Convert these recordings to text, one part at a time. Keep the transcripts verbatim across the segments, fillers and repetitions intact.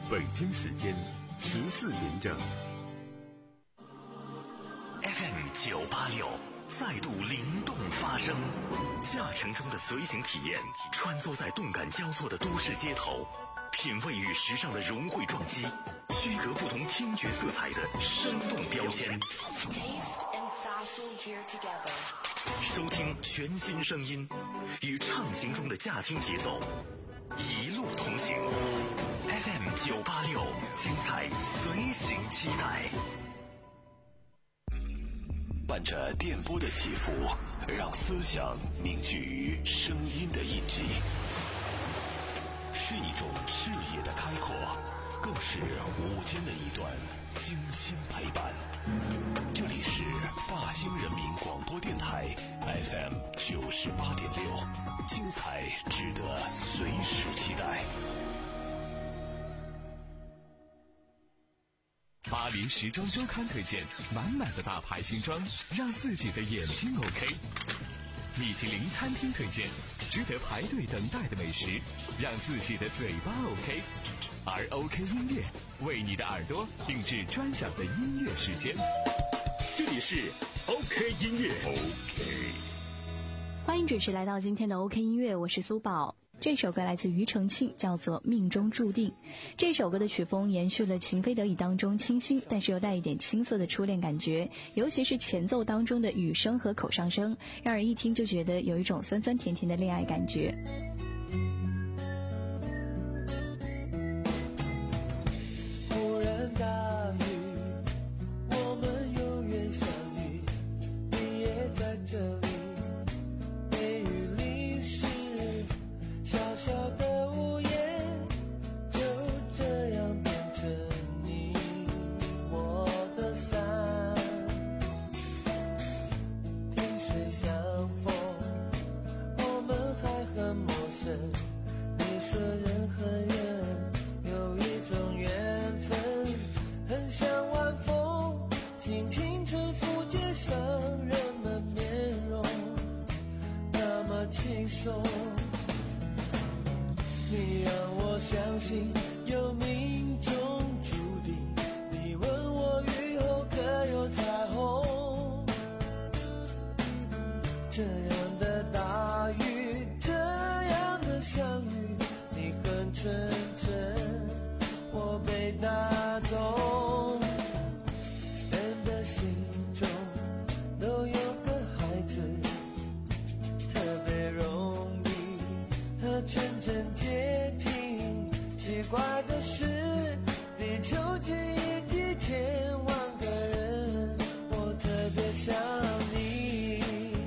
北京时间十四点整。 F M 九八六再度灵动发声，驾乘中的随行体验，穿梭在动感交错的都市街头，品味与时尚的融汇撞击，区隔不同听觉色彩的生动标签。收听全新声音，与畅行中的驾听节奏，一路同行。F M 九八六，精彩随行期待。 伴着电波的起伏，让思想凝聚于声音的印记，是一种视野的开阔，更是午间的一段精心陪伴。这里是大兴人民广播电台 F M 九十八点六，精彩值得随时期待。 巴黎时装周刊推荐满满的大牌新装，让自己的眼睛 OK。米其林餐厅推荐值得排队等待的美食，让自己的嘴巴 OK。而 OK 音乐为你的耳朵定制专享的音乐时间。这里是 OK 音乐 OK。 欢迎准时来到今天的 OK 音乐，我是苏宝。这首歌来自庾澄庆，叫做《命中注定》。这首歌的曲风延续了《情非得已》当中清新但是又带一点青涩的初恋感觉，尤其是前奏当中的雨声和口上声，让人一听就觉得有一种酸酸甜甜的恋爱感觉。 忽然大雨，我们有缘相遇，你也在这里，梅雨淋湿小小的屋檐，就这样变成你我的伞。萍水相逢，我们还很陌生，你说人很远，有一种缘分，很像晚风轻轻吹拂街上人们面容，那么轻松。你让我相信有命中注定，你问我雨后可有彩虹，这样的大雨，这样的相遇，你很纯真，我被打动。人的心中都有个孩子，特别容易和纯真接近，奇怪的是地球几亿几千万个人，我特别想你。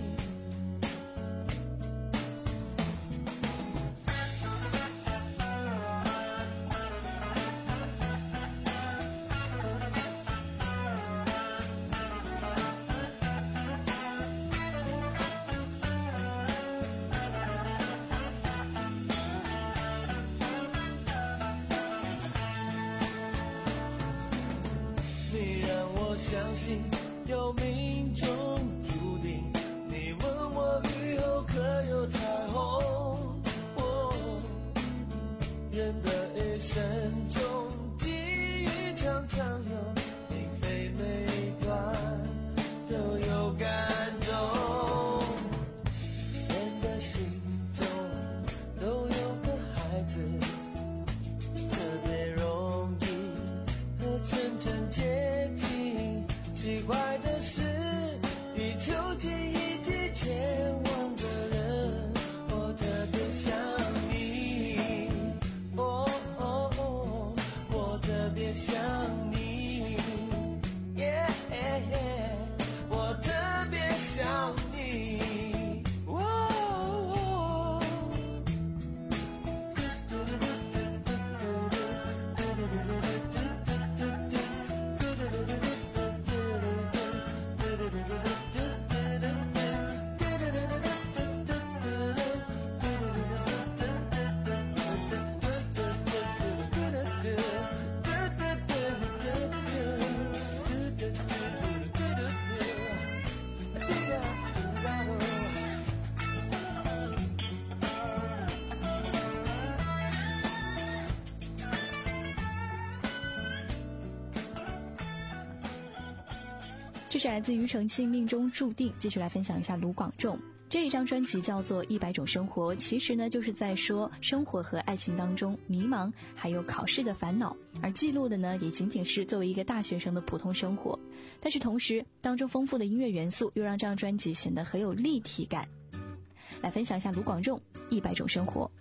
相信有命中注定，你问我雨后可有彩虹，哦，人的一生中际遇常常有你非每段都有感动，人的心中都有个孩子，特别容易和纯真接近，奇怪的是地球几亿几千万个人，我特别想你，哦哦哦，我特别想你。 这是来自庾澄庆命中注定。继续来分享一下卢广仲，这一张专辑叫做一百种生活，其实呢就是在说生活和爱情当中迷茫还有考试的烦恼，而记录的呢也仅仅是作为一个大学生的普通生活。但是同时当中丰富的音乐元素又让这张专辑显得很有立体感。来分享一下卢广仲一百种生活。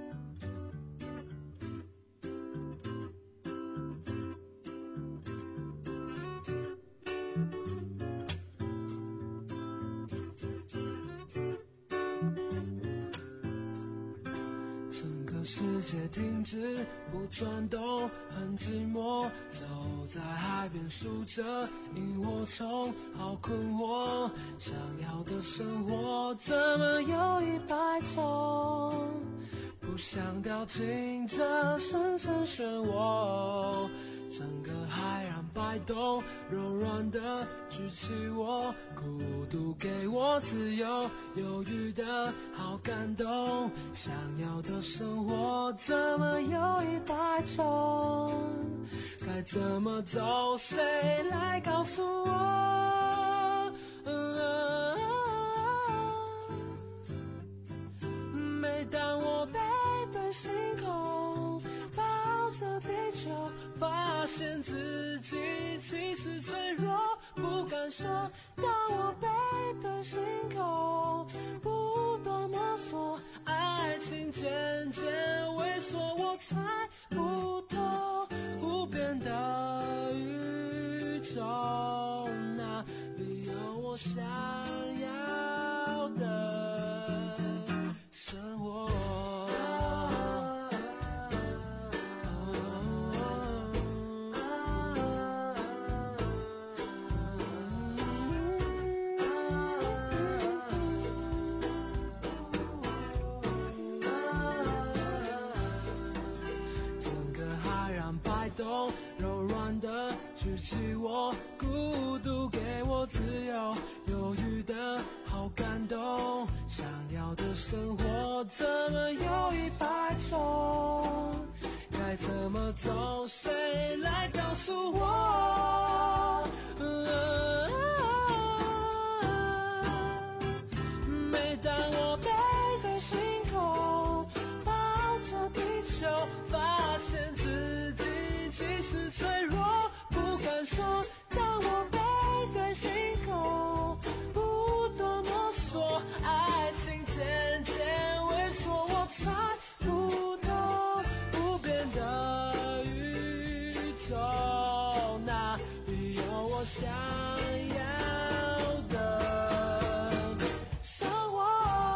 世界停止不转动，很寂寞，走在海边数着萤火虫，好困惑，想要的生活怎么有一百种，不想掉进这深深漩涡，整个海洋摆动，柔软的举起我，孤独给我自由，犹豫的好感动，想要的生活怎么有一百种，该怎么走，谁来告诉我、嗯、每当我背对星空，抱着地球，发现自己其实脆弱，不敢说。当我背对星空，不断摸索，爱情渐渐萎缩，我猜不透无边的宇宙，哪里有我想要的生活。柔软的举起我，孤独给我自由，犹豫的好感动，想要的生活怎么有一百种，该怎么走，谁来告诉我、嗯、每当我背对星空，抱着地球，发现自己其实脆弱，不敢说。当我背对星空，不断摸索，爱情渐渐萎缩，我猜不透无边的宇宙，哪里有我想要的生活。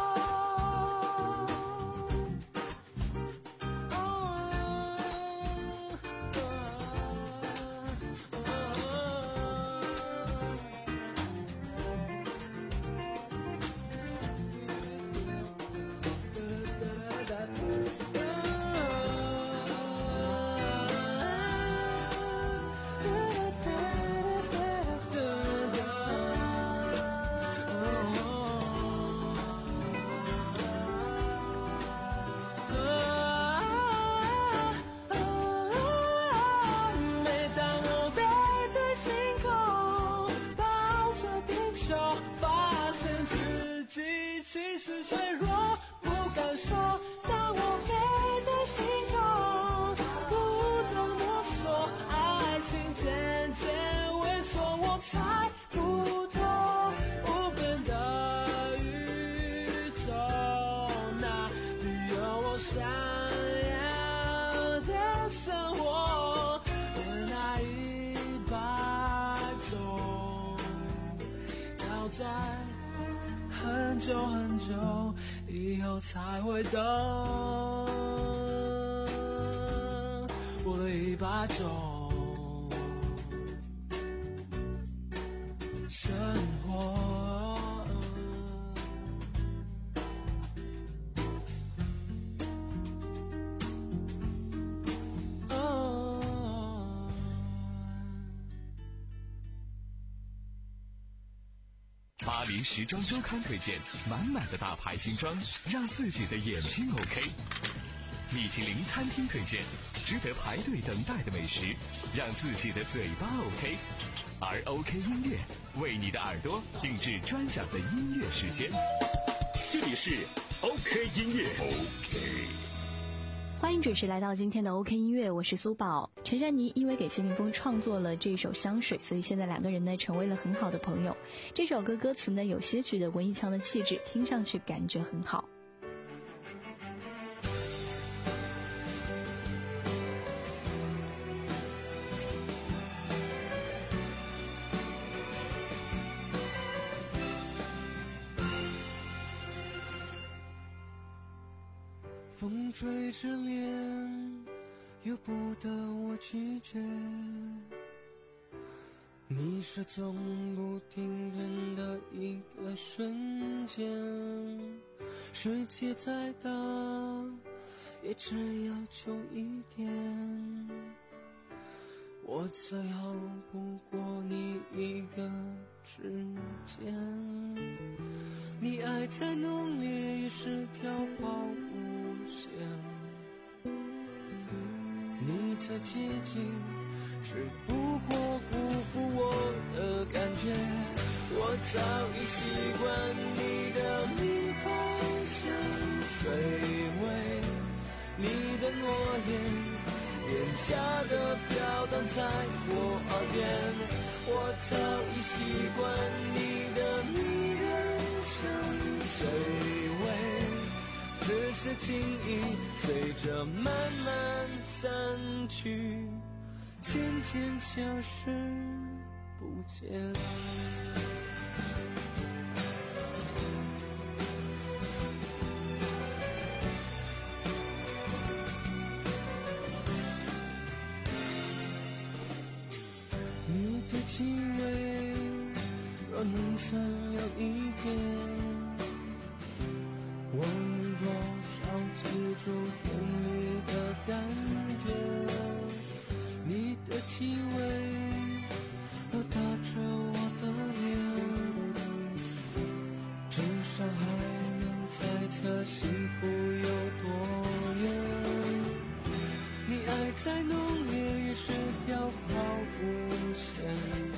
发现自己其实脆弱，不敢说。当我背对星空，不断摸索，爱情渐渐萎缩，我猜不透无边的宇宙，哪里有我想要的生活，那一百种要在很久很久以后才会懂，我的一百种生活。 巴黎时装周刊推荐满满的大牌新装，让自己的眼睛 OK。米其林餐厅推荐， 值得排队等待的美食，让自己的嘴巴 OK。而 OK 音乐为你的耳朵定制专享的音乐时间。 这里是 OK 音乐 OK。 欢迎准时来到今天的 OK 音乐，我是苏宝。陈珊妮因为给谢霆锋创作了这首《香水》，所以现在两个人呢成为了很好的朋友。这首歌歌词呢有些许的文艺腔的气质，听上去感觉很好。 风吹着脸，由不得我拒绝。你是从不停顿的一个瞬间，世界再大，也只要求一点。我再好不过你一个指尖，你爱再浓烈也是条抛物线，你再接近只不过辜负我的感觉。我早已习惯你的迷幻香水味，你的诺言廉价的飘荡在我耳边。我早已习惯你的迷人香水味，只是轻易随着慢慢散去，渐渐消失不见。你的气味若能残留一点，我能多少记住甜蜜的感觉。你的气味若打着我的脸，至少还能猜测幸福有多远。你爱再浓烈也是条抛物线，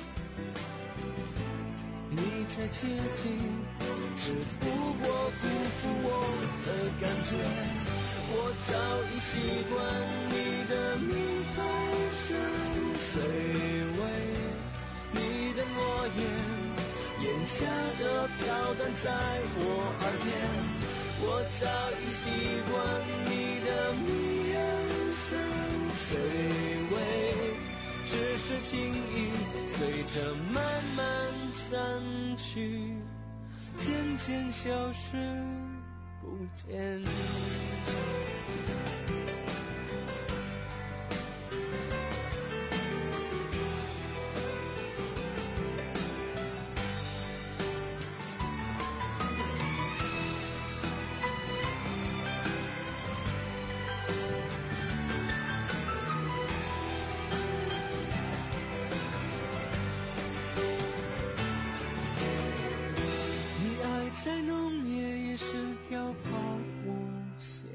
你再接近只不过辜负我的感觉。我早已习惯你的名牌香水味，你的诺言廉价的飘荡在我耳边。我早已习惯你的迷人香水味，只是轻易随着慢慢散去，渐渐消失不见。再浓烈也是条抛物线，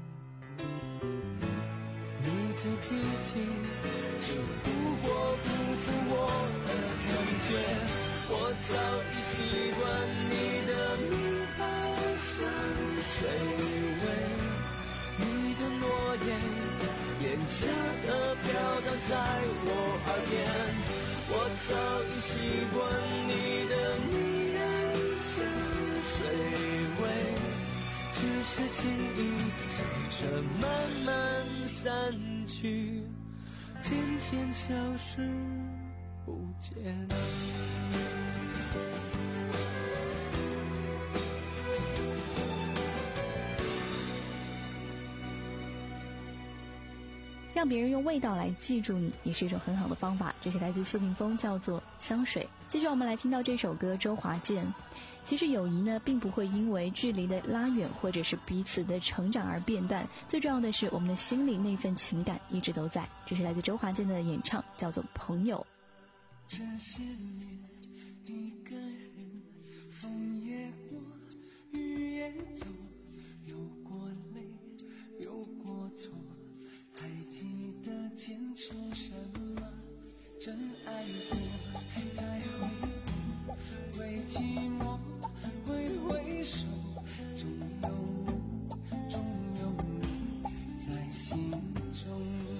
你再接近只不过辜负我的感觉。我早已习惯你的名牌香水味，你的诺言廉价的飘荡在我耳边。我早已习惯你的迷人水味，只是轻易随着慢慢散去，渐渐消失不见。 让别人用味道来记住你，也是一种很好的方法。这是来自谢霆锋，叫做香水。接着我们来听到这首歌，周华健。其实友谊呢，并不会因为距离的拉远或者是彼此的成长而变淡，最重要的是我们的心里那份情感一直都在。这是来自周华健的演唱，叫做朋友。 这些年一个人，风也过，雨也走，有过泪，有过错，还记得过，再回头，会寂寞，会回首，终有我，终有你在心中。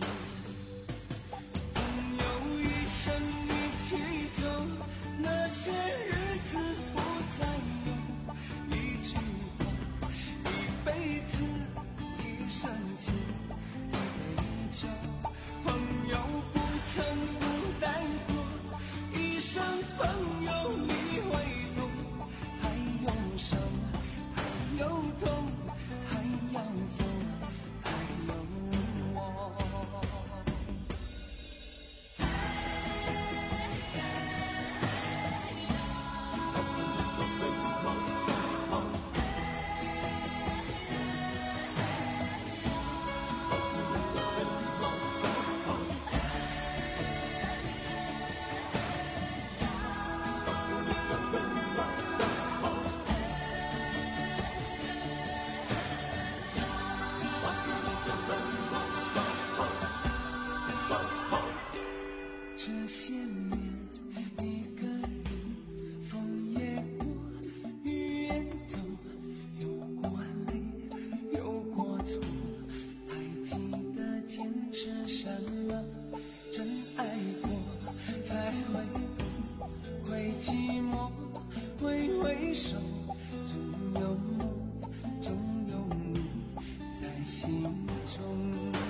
朋友一生一起走，那些日子不再有，一句话，一辈子，一生情，一杯酒。朋友不曾孤单过，一生朋友你会懂，还有伤，还有痛，还要走，还有我。这些年，一个人，风也过，雨也走，有过泪，有过错，还记得坚持什么？真爱过，再回头，会寂寞，会回首，总有我，总有你在心中。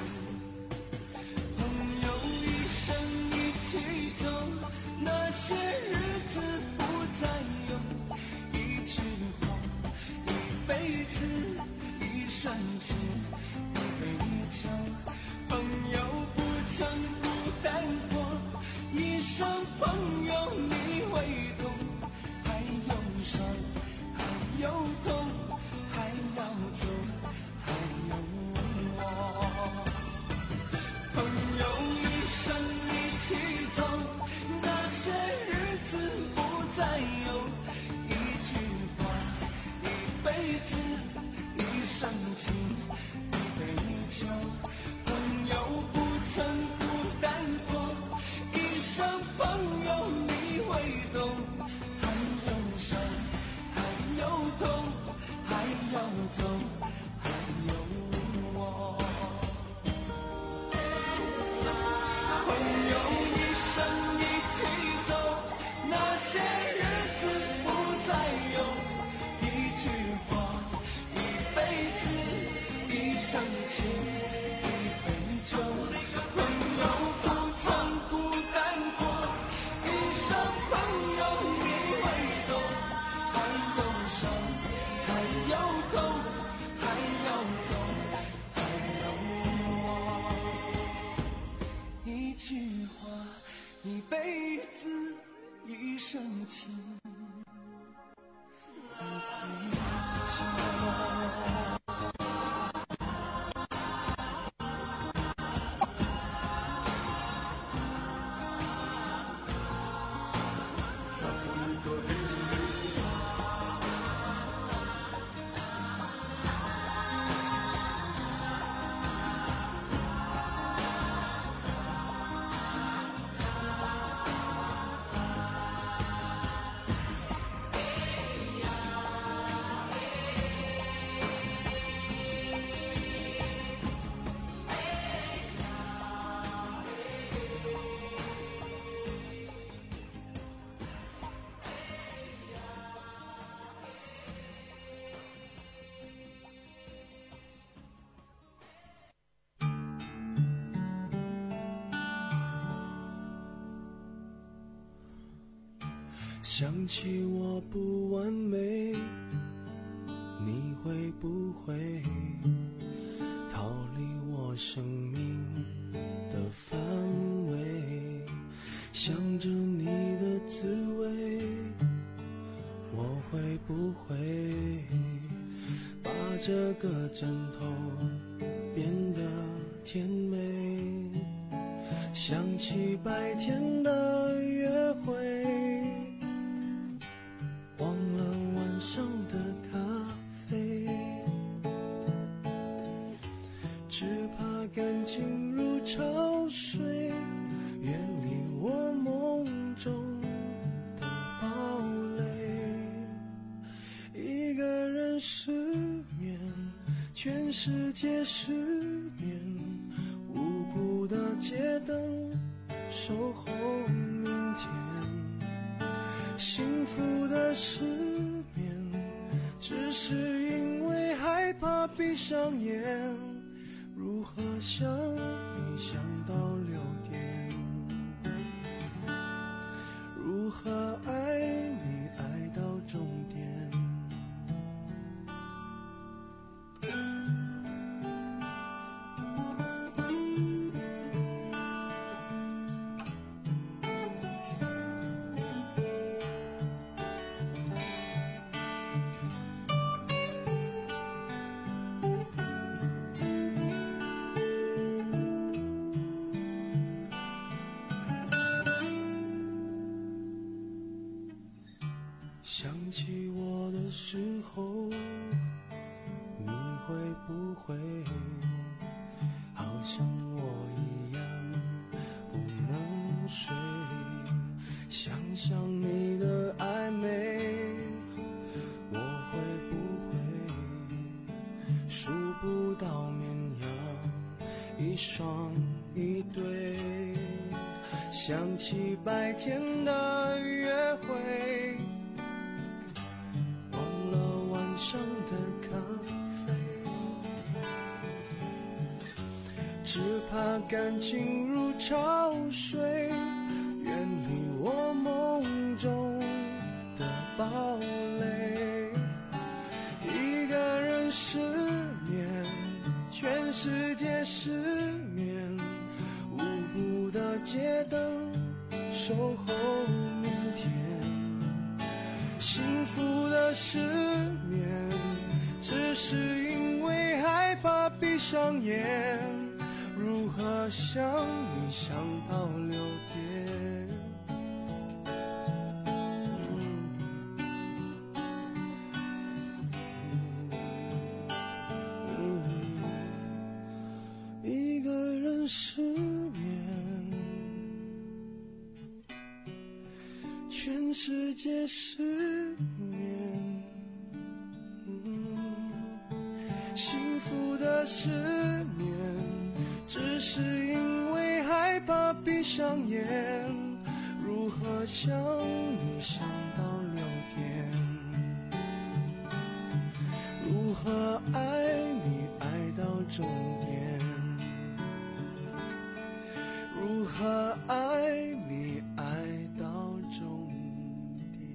朋友一生一起走，那些日子不再有，一句话，一辈子，一生情，一杯酒。朋友不曾孤单过，一生朋友你会懂，还有伤，还有痛，还要走，还有我。朋友一生一起走，那些日子不再有，一句话，一辈子，一生情，一杯酒。朋友不曾孤单过，一生朋友你会懂，还有伤，还有痛，还要走，还有我。朋友一生一起走，那些日子不再有，一句话，一辈子，一生情，一杯酒。朋友不曾孤单过，一生朋友你会懂，还有伤，还有痛，还要走，还有我。一句话，一辈子，一生情，一杯酒。想起我不完美，你会不会逃离我生命的范围？想着你的滋味，我会不会把这个枕头变得甜美？想起白天的约会，忘了晚上的咖啡，只怕感情如潮水，远离我梦全世界失眠，无辜的街灯守候明天。幸福的失眠，只是因为害怕闭上眼。如何想你想到六点？如何爱你爱到终点？想起我的时候，你会不会好像我一样不能睡？想想你的暧昧，我会不会数不到绵羊一双一对？想起白天的约会，上的咖啡，只怕感情如潮水，远离我梦中的堡垒。一个人失眠，全世界失眠，无辜的街灯守候明天。幸福的失眠，只是因为害怕闭上眼。如何想你想到六点？一个人失眠，全世界失眠。幸福的失眠，只是因为害怕闭上眼。如何想你想到六点？如何爱你爱到终点？如何爱你爱到终点？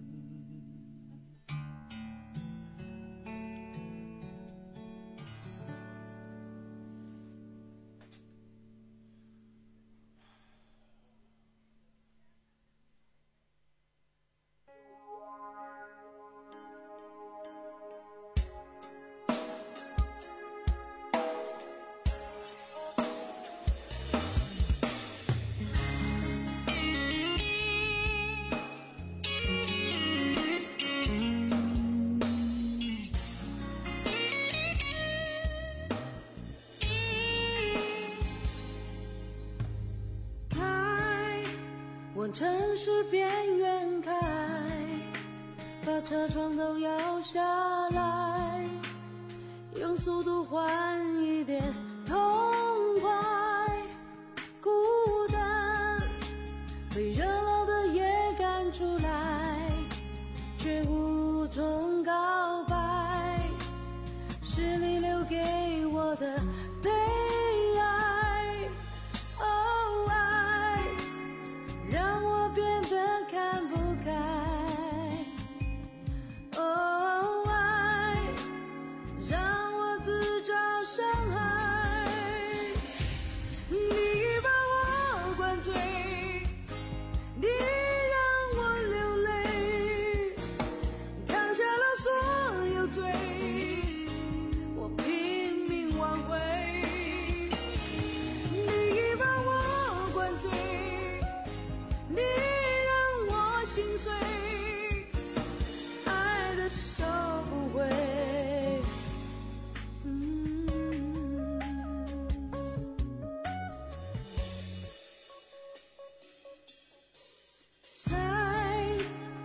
往城市边缘开，把车窗都摇下来，用速度换一点痛快。孤单被热闹的夜赶出来，却无从告白，是你留给我的悲哀。哦，爱让我变得看不开。哦，爱让我自找伤害。你把我灌醉，你让我流泪，扛下了所有罪，我拼命挽回。你把我灌醉，你让我心碎，爱的收不回。嗯，猜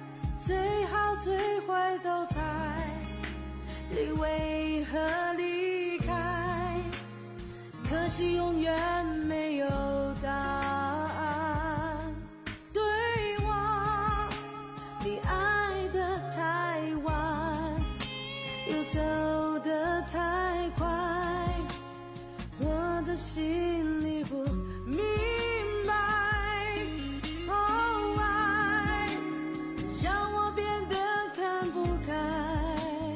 最好最坏都猜，你为何离可惜永远没有答案。对我，你爱得太晚，又走得太快，我的心里不明白。哦，爱让我变得看不开。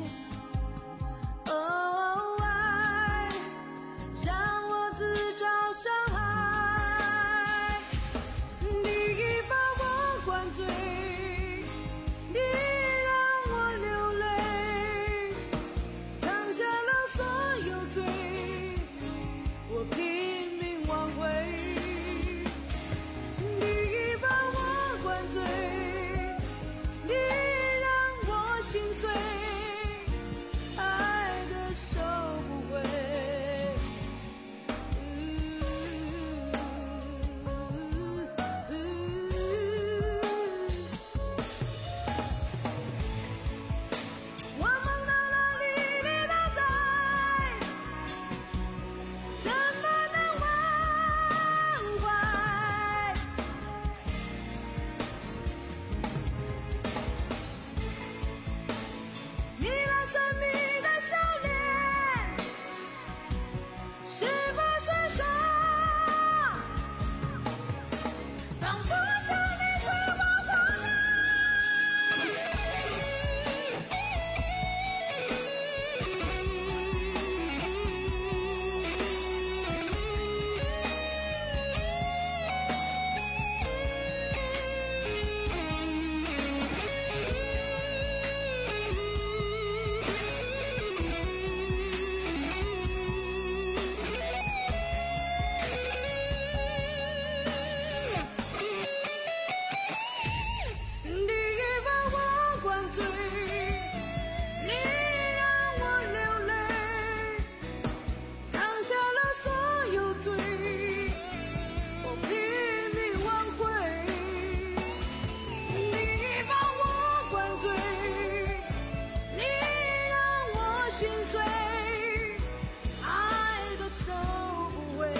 哦，爱让我自找伤害。你把我灌醉，你让我流泪，扛下了所有罪，我拼命挽回。你把我灌醉，你让我心碎，爱的收不回。我梦到了你，你都在，怎么能忘怀？你那神秘的笑脸，是不是说放不下你是我破你把我灌醉，你让我流泪，扛下了所有罪，我拼命挽回。你把我灌醉，你让我心碎，爱都收不回。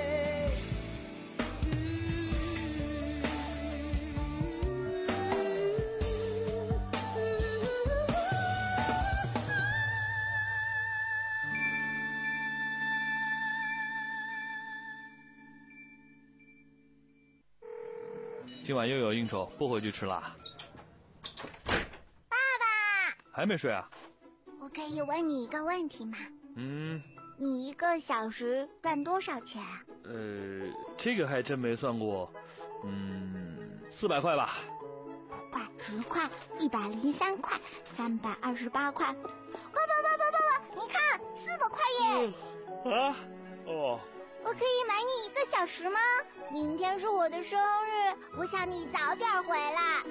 今晚又有应酬，不回去吃啦。 爸爸， 还没睡啊？ 我可以问你一个问题吗？ 嗯， 你一个小时赚多少钱啊？ 呃，这个还真没算过。嗯，四百块吧。 块、十块、一百零三块、三百二十八块。爸爸爸爸爸爸，你看，四百块耶！ 啊？哦。 我可以买你一个小时吗？明天是我的生日，我想你早点回来。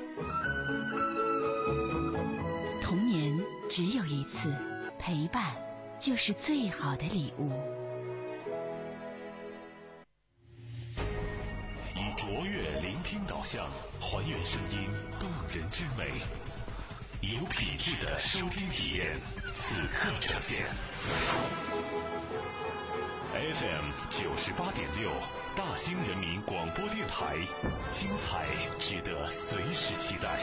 童年只有一次，陪伴就是最好的礼物。 以卓越聆听导向，还原声音动人之美，有品质的收听体验，此刻呈现。F M 九十八点六，大兴人民广播电台，精彩值得随时期待。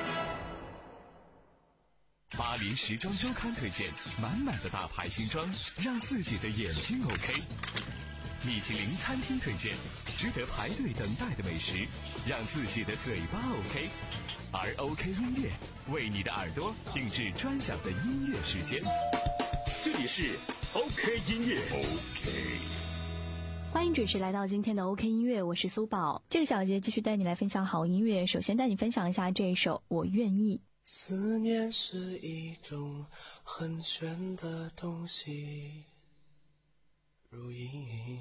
巴黎时装周刊推荐，满满的大牌新装，让自己的眼睛 OK。米其林餐厅推荐，值得排队等待的美食，让自己的嘴巴 OK。而 OK 音乐为你的耳朵定制专享的音乐时间。这里是 OK 音乐 OK。 欢迎准时来到今天的 OK 音乐，我是苏宝。这个小节继续带你来分享好音乐，首先带你分享一下这一首《我愿意》。 思念是一种很玄的东西，如影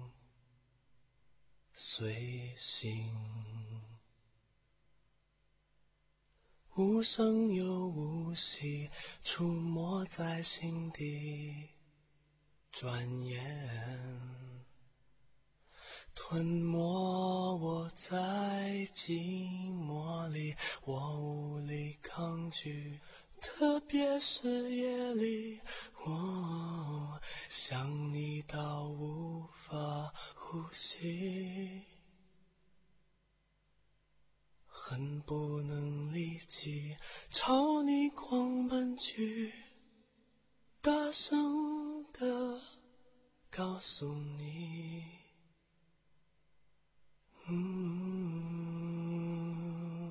随形，无声又无息，出没在心底，转眼吞没我在寂寞里，我无力抗拒，特别是夜里，哦， 想你到无法呼吸，恨不能立即朝你狂奔去，大声地告诉你，嗯，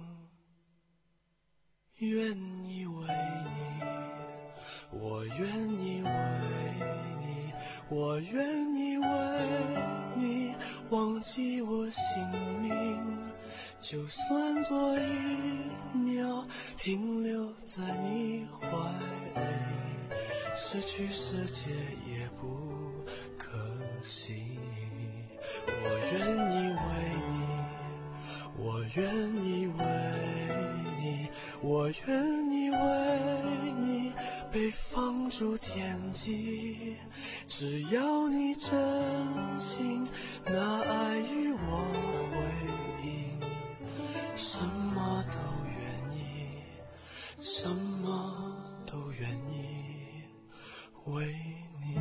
愿意为你，我愿意为你，我愿意为你忘记我姓名，就算多一秒停留在你怀里，失去世界也不可惜。我愿意为你，我愿意为你，我愿意为你被放逐天际，只要你真心拿爱与我为营，什么都愿意，什么都愿意为你。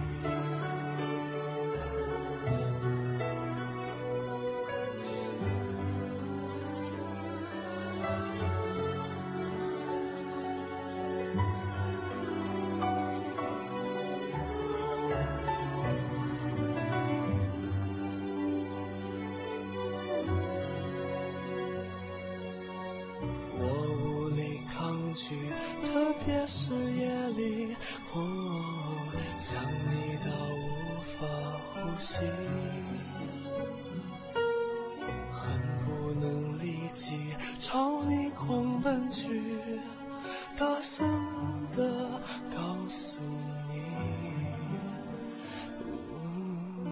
特别是夜里，哦，想你到无法呼吸，恨不能立即朝你狂奔去，大声地告诉你，嗯，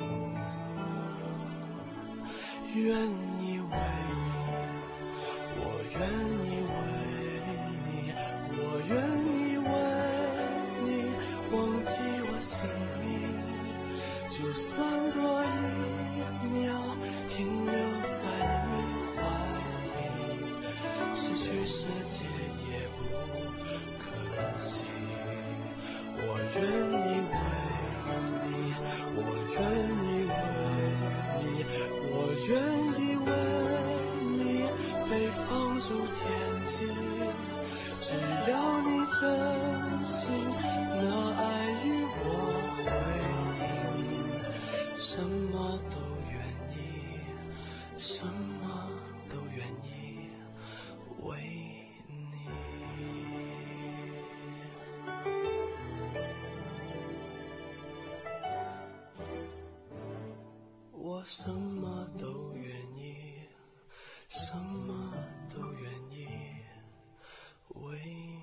愿意为你，我愿意为我愿意为你忘记我姓名，就算多一秒停留在你怀里，失去世界也不可惜。我愿意为你，我愿意为你，我愿意为你被放逐天际，只要你真心拿爱与我回应，什么都愿意，什么都愿意为你。我什么都愿意，什么都愿意为你。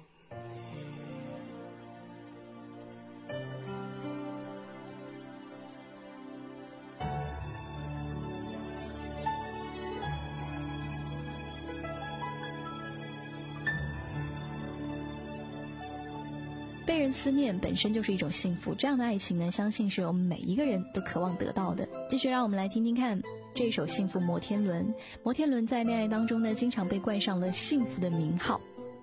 被人思念本身就是一种幸福，这样的爱情呢，相信是我们每一个人都渴望得到的。继续让我们来听听看这一首《幸福摩天轮》。摩天轮在恋爱当中呢，经常被冠上了幸福的名号。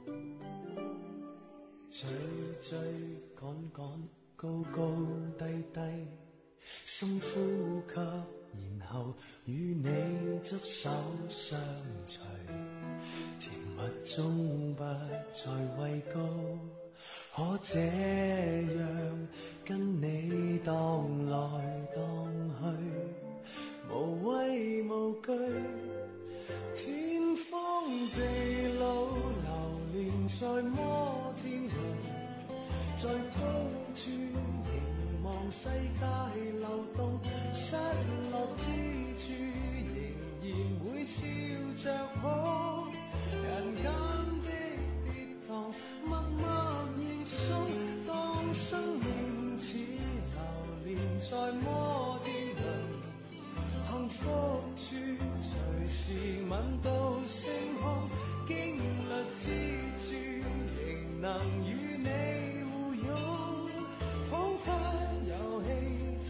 追追趕趕，高高低低，深呼吸，然後與你執手相隨，甜蜜中不再畏高，可這樣跟你蕩來蕩去，無畏無懼，天荒地老流連在摩天輪，在高處凝望世界流動，失落之處仍然會笑着抱，人間的跌宕默默認送，當生命似流連在摩天輪，幸福處隨時吻到星空，經歷之處仍能與你互擁，彷彿遊戲似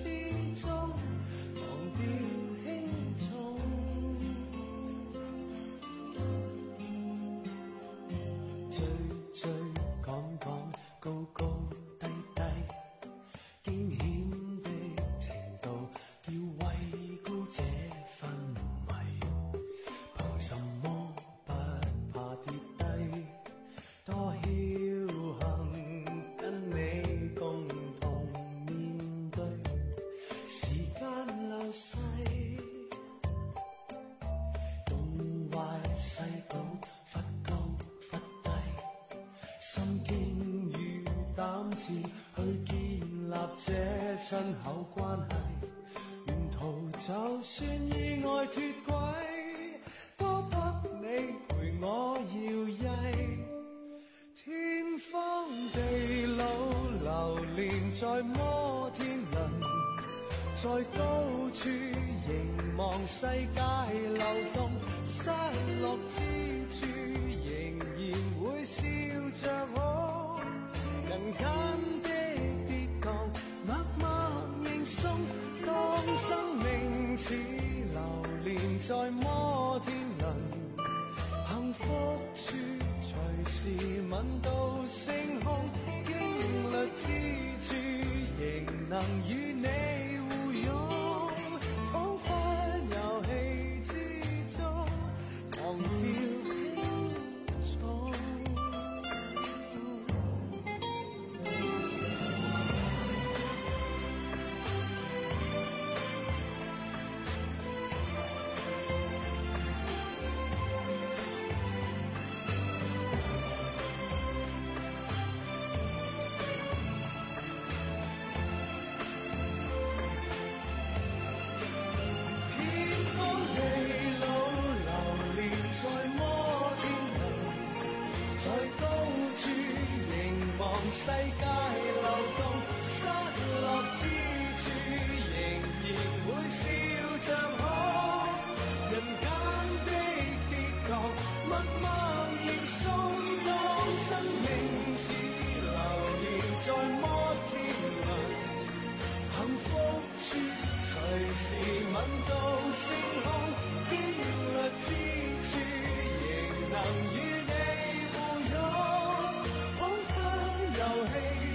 西到忽高忽低，心經與膽志去建立這親厚關係，沿途就算意外脫軌，多得你陪我搖曳，天荒地老流連在摩天輪，在高處凝望世界流動，失落之處仍然會笑着好，人間的跌宕默默認送，當生命似流連在摩天輪，幸福處隨時吻到星空，經歷之處仍能與你互擁，彷彿遊戲之中忘掉輕重。世界流動，失落之處仍然會笑着好，人間的跌宕默默認送，當生命似流連在摩天輪，幸福處隨時吻到星空，經歷之處仍能與你互擁，遊戲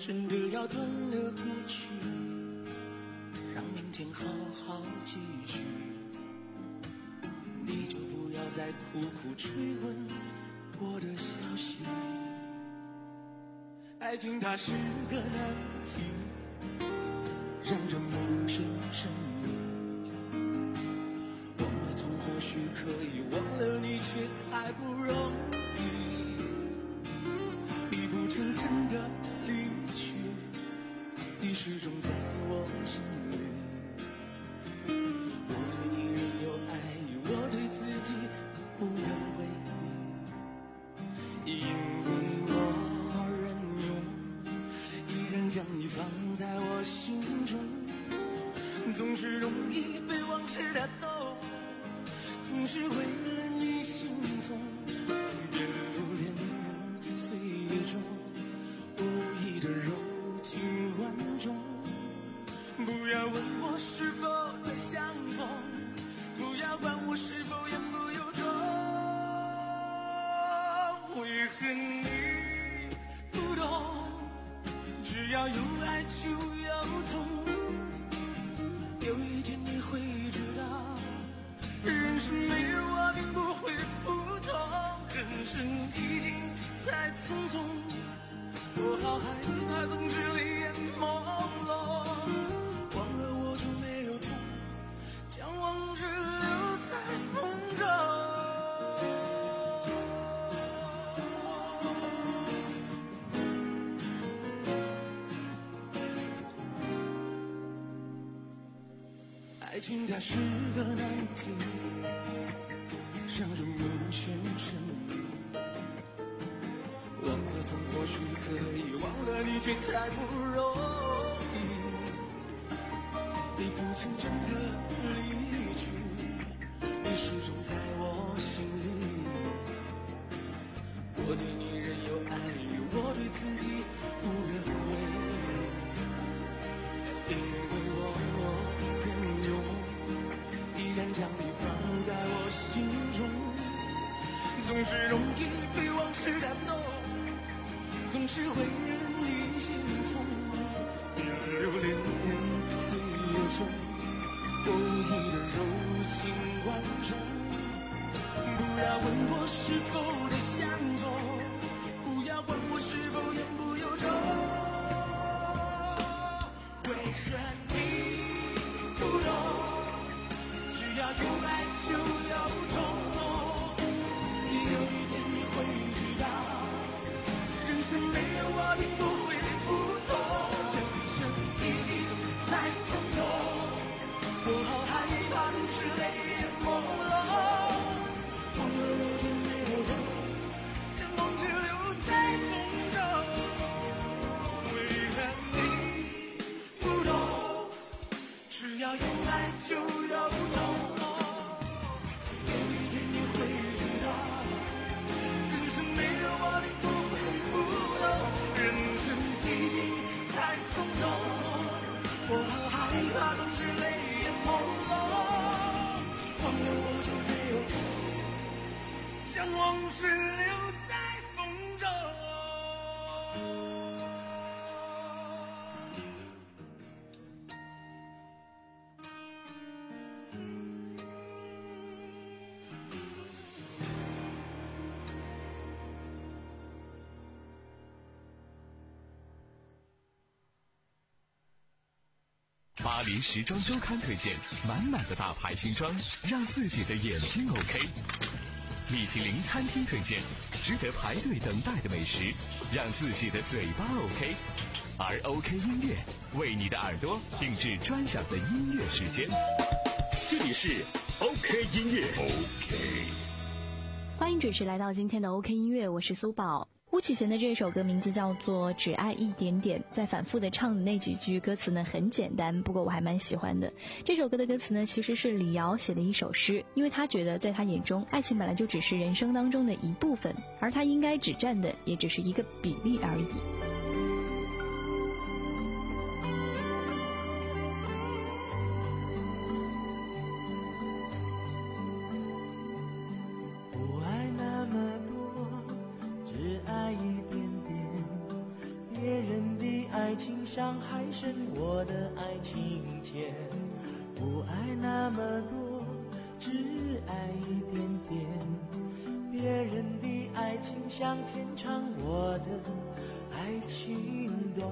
真的要断了过去，让明天好好继续。你就不要再苦苦追问我的消息。爱情它是个难题，让人陌生生离。忘了痛或许可以，忘了你却太不容易。你不曾真的离去，你始终在我心里。我对你仍有爱意，我对自己无能为力，因为我仍有依然将你放在我心中。总是容易被往事打动，总是为了你心痛，便留恋人岁月中无意的柔情万种。不要问我是否再相逢，不要管我是否言不由衷。为何你不懂？只要有爱就有痛。有一天你会知道，人生没有我并不会不同。人生已经太匆匆，我好害怕总是泪眼朦胧。忘了我就没有痛，将往事留在风中。爱情它是个难题，让人无限生离。忘了痛或许可以，忘了你却太不容易。你不曾真的离去，你始终在我心里。我对你仍有爱意，我对自己无能为力，因为我仍有梦，依然将你放在我心中。总是容易被往事打动，总是为了你心痛，便留恋岁月中无意的柔情万种。不要问我是否的相逢，不要管我是否言不由衷。为何你不懂？只要有爱就有痛。有一天你会知道，人生没有我并不会不同。人生已经太匆匆，我好害怕总是泪眼朦胧。忘了我就没有痛，将往事留在风中。为何你不懂？只要有爱就有痛。有一天你会知道，人生没有我并不会不懂。人生已经太匆匆，我好害怕总是泪眼朦胧。忘了我就没有痛，将往事留在风中。 巴黎时装周刊推荐满满的大牌新装，让自己的眼睛 OK。米其林餐厅推荐值得排队等待的美食，让自己的嘴巴 OK。而 OK 音乐为你的耳朵定制专享的音乐时间。 这里是 OK 音乐 OK。 欢迎准时来到今天的 OK 音乐，我是苏宝。巫启贤的这首歌名字叫做《只爱一点点》，在反复的唱的那几句歌词呢很简单，不过我还蛮喜欢的。这首歌的歌词呢其实是李瑶写的一首诗，因为他觉得在他眼中爱情本来就只是人生当中的一部分，而他应该只占的也只是一个比例而已。 不爱那么多，只爱一点点，别人的爱上还剩我的爱情钱，不爱那么多，只爱一点点。别人的爱情像天长，我的爱情短。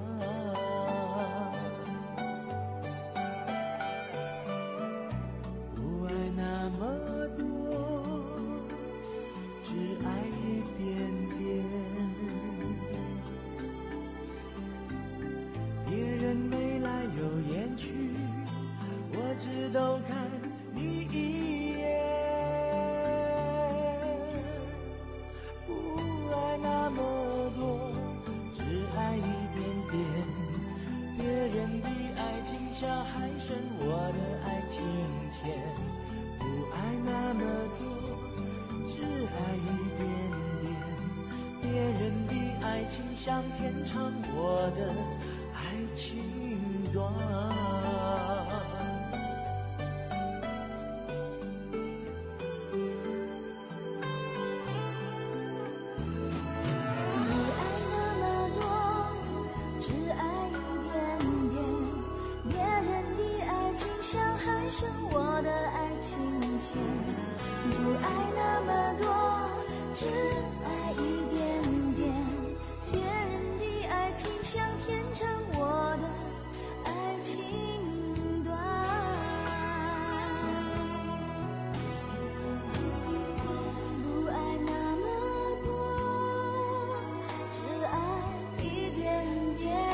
不爱那么多，只爱一点点。别人眉来又眼去，我只都看你一眼。不爱那么多，只爱一点点。别人的爱情像还剩我的爱情钱，不爱那么多，只爱一点点。别人的爱情像天长，我的爱情短。 我的爱情钱，不爱那么多，只爱一点点。别人的爱情像天长，我的爱情短。不爱那么多，只爱一点点。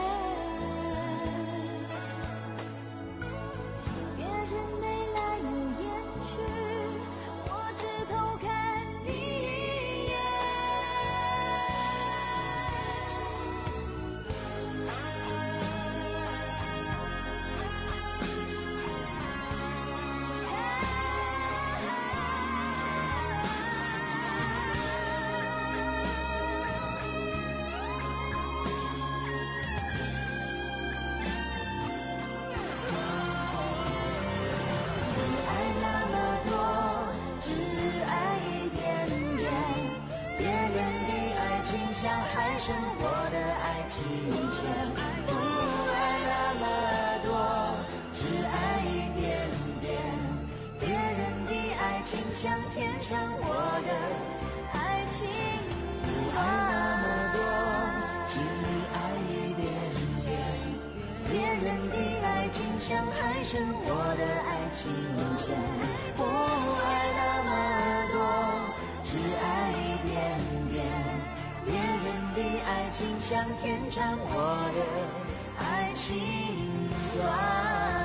还剩我的爱情钱，不爱那么多，只爱一点点。别人的爱情像天长，我的爱情不爱那么多，只爱一点点。别人的爱情像还剩我的爱情钱，不爱那么多，只爱一点点。别人的爱情像天长，我的爱情短。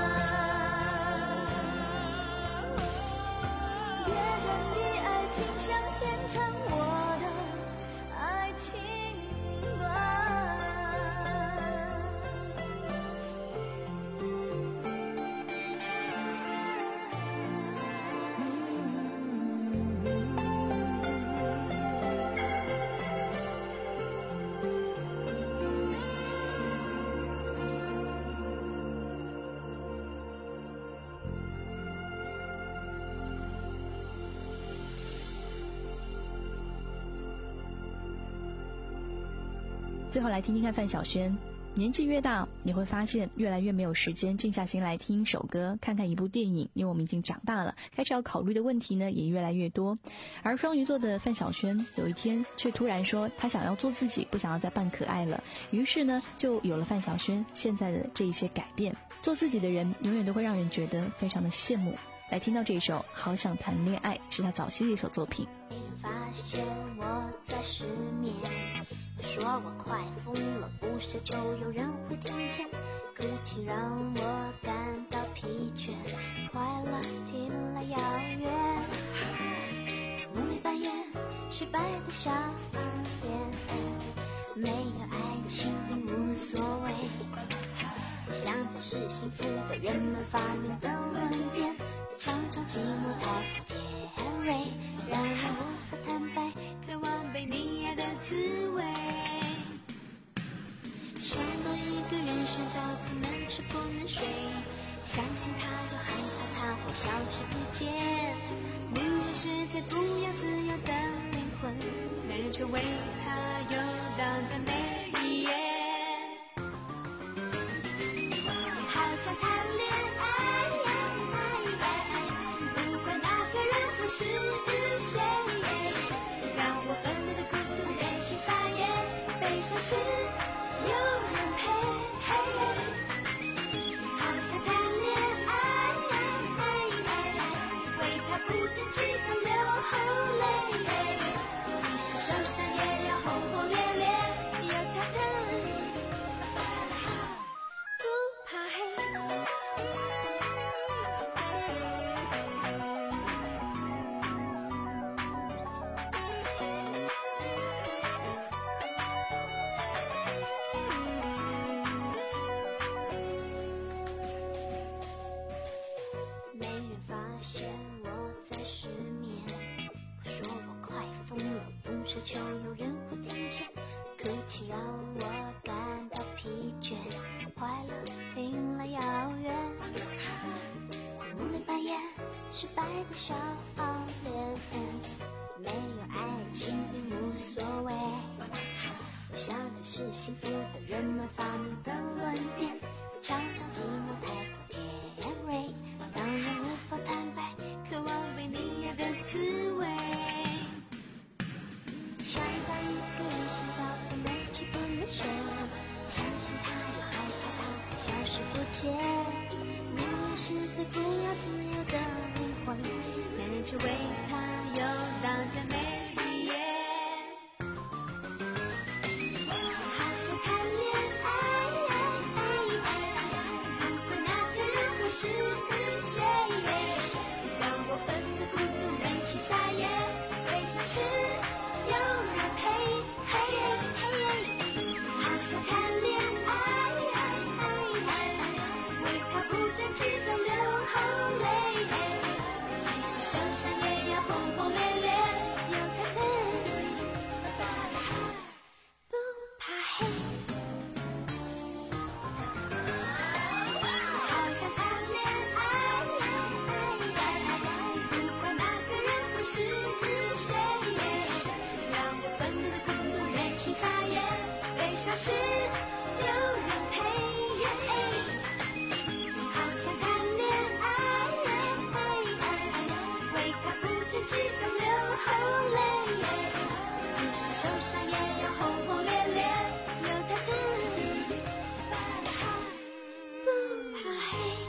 别人的爱情像天长，我的爱情短。 最后来听听看范晓萱。年纪越大，你会发现越来越没有时间静下心来听一首歌，看看一部电影，因为我们已经长大了，开始要考虑的问题呢也越来越多。而双鱼座的范晓萱有一天却突然说她想要做自己，不想要再扮可爱了，于是呢就有了范晓萱现在的这一些改变。做自己的人永远都会让人觉得非常的羡慕。来听到这首《好想谈恋爱》，是他早期的一首作品。 没人发现我在失眠，说我快疯了，不奢求有人会听见，哭泣让我感到疲倦，快乐听来遥远，梦里扮演失败的小脸，没有爱的心并无所谓，我想这是幸福的人们发明的论点，常常寂寞太过尖锐，让人无法坦白，渴望被你爱的滋味。想到一个人想到不能吃不能睡，相信他又害怕他会消失不见。女人是最不要自由的灵魂，男人却为她游荡在每一夜。 是谁？让我奋斗的孤独任性撒野，悲伤时有人陪。好想谈恋爱，为他不争气的流泪，即使受伤也要轰轰烈烈，有他的不怕黑。没人发现我在失眠，不说我快疯了，不奢求有人会听见，哭泣让我感到疲倦，快乐听了遥远，在梦里扮演失败的笑脸，没有爱情并无所谓，我想这是幸福的人们发明的论点，常常寂寞太过尖锐，让人无法坦白，渴望被你爱的滋味。想他一个人想到不能吃不能睡，相信他又害怕他会消失不见，你也是最不要自由的灵魂，恋人却为他游荡在每一夜。好想谈恋爱，如果那个人会是谁？让我奋斗孤独任性撒野，悲伤时有人陪。好想谈恋爱，为他不争气的流泪，即使受伤也要轰轰烈烈，有他的不怕黑。好想谈恋爱，不管那个人会是谁，让我奋斗的孤独任性撒野，悲伤时有人陪。好想谈恋爱，为他不争气的流泪，即使受伤也要轰轰烈烈，有他的不怕黑。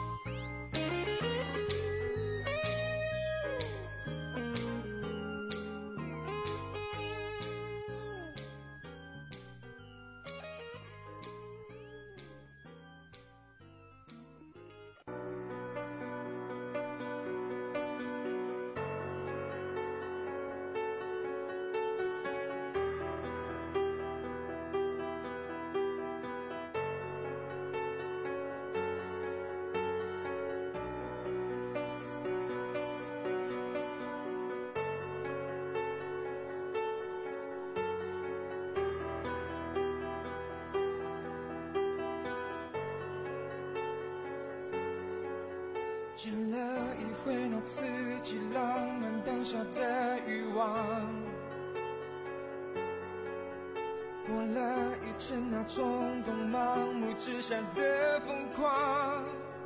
见了一回那刺激浪漫当下的欲望，过了一阵那冲动盲目之下的疯狂，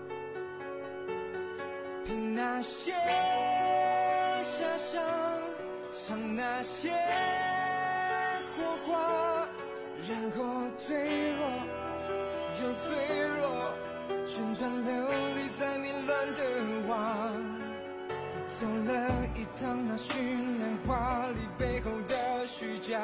凭那些遐想，唱那些火花，然后脆弱又脆弱，旋转流离在迷乱的网，走了一趟那绚烂华丽背后的虚假，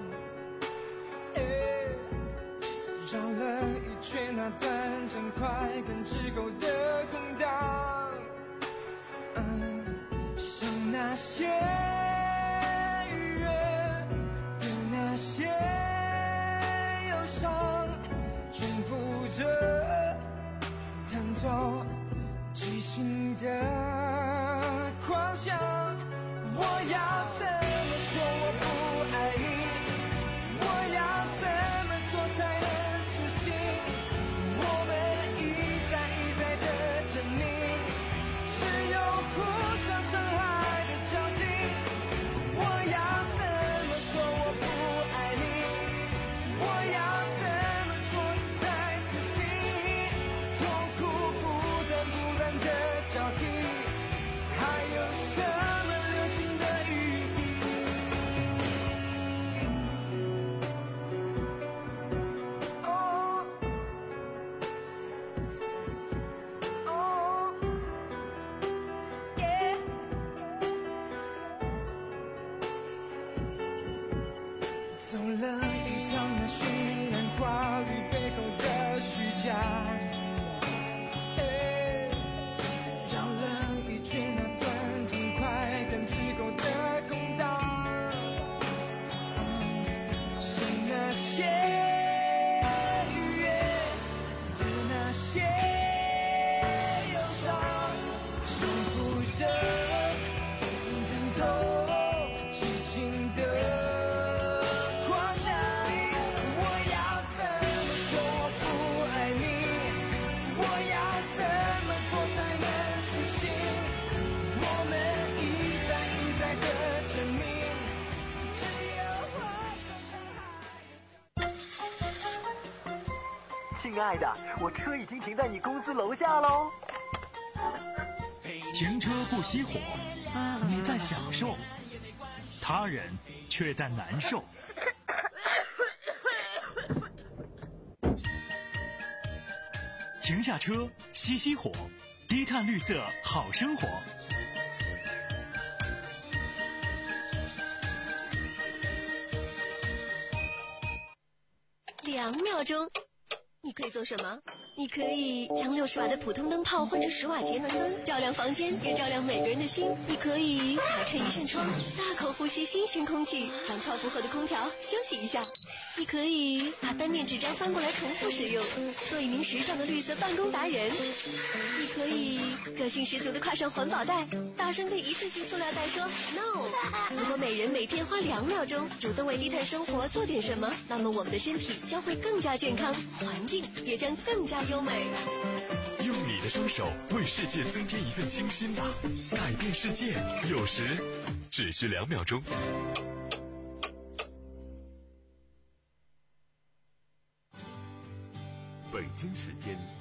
绕了一圈那短暂快感之后的空荡，嗯，像那些愉悦的那些忧伤，重复着弹奏即兴的狂想。我要怎么说我不爱你？我要怎么做才能死心？我们一再一再的证明，只有互相伤害的交集。我要怎么说我不爱你？我要怎么做你才死心？痛苦不断不断的交替，还有什么亲爱的，我车已经停在你公司楼下喽。 停车不熄火，你在享受，他人却在难受。停下车，熄熄火，低碳绿色好生活。 两秒钟，你可以做什么？你可以将六十瓦的普通灯泡换成十瓦节能灯，照亮房间，也照亮每个人的心。你可以打开一扇窗，大口呼吸新鲜空气，让超负荷的空调休息一下。你可以把单面纸张翻过来重复使用，做一名时尚的绿色办公达人。你可以个性十足的挎上环保袋，大声对一次性塑料袋说 no。 如果每人每天花两秒钟主动为低碳生活做点什么，那么我们的身体将会更加健康，环境也将更加优美。 用你的双手为世界增添一份清新吧，改变世界有时只需两秒钟。 北京时间